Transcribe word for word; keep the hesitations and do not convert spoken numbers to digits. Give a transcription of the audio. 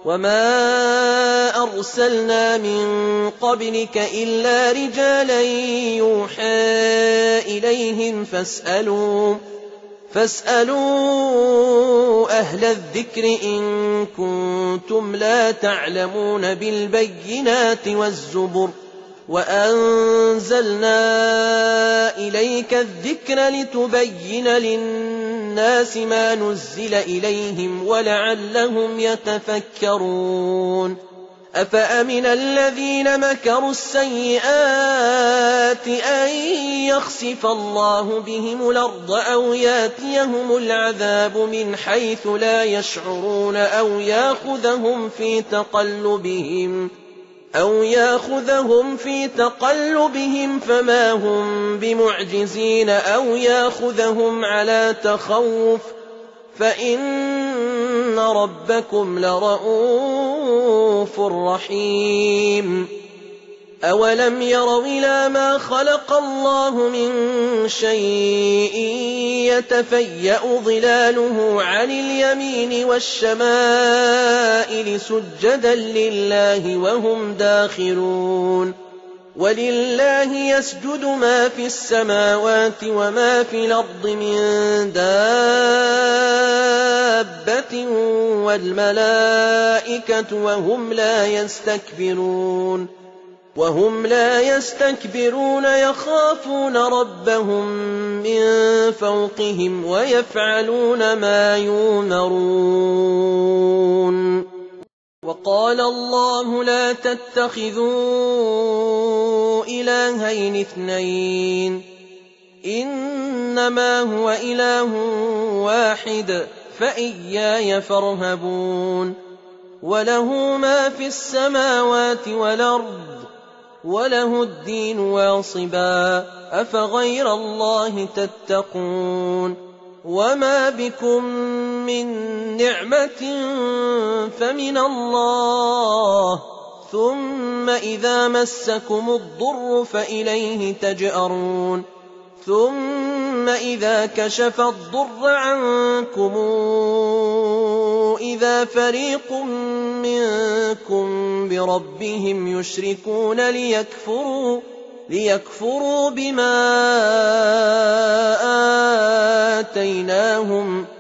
وما أرسلنا من قبلك إلا رجالا يوحى إليهم فاسألوا فاسألوا أهل الذكر إن كنتم لا تعلمون بالبينات والزبر وأنزلنا إليك الذكر لتبين للناس ما نزل إليهم ولعلهم يتفكرون أفأمن الذين مكروا السيئات أن يخسف الله بهم الأرض أو ياتيهم العذاب من حيث لا يشعرون أو يأخذهم في تقلبهم أو يأخذهم في تقلبهم فما هم بمعجزين أو يأخذهم على تخوف فإن ربكم لرءوف رحيم أولم يروا إلى ما خلق الله من شيء يتفيأ ظلاله عن اليمين والشمائل سجدا لله وهم داخرون ولله يسجد ما في السماوات وما في الأرض من دابة والملائكة وهم لا يستكبرون وهم لا يستكبرون يخافون ربهم من فوقهم ويفعلون ما يؤمرون وقال الله لا تتخذوا إلهين اثنين إنما هو إله واحد فإياي فارهبون وله ما في السماوات والأرض وله الدين واصبا أفغير الله تتقون وما بكم من نعمة فمن الله ثم إذا مسكم الضر فإليه تجأرون ثم إذا كشف الضر عنكم إذا فريق منكم بربهم يشركون ليكفروا, ليكفروا بما آتيناهم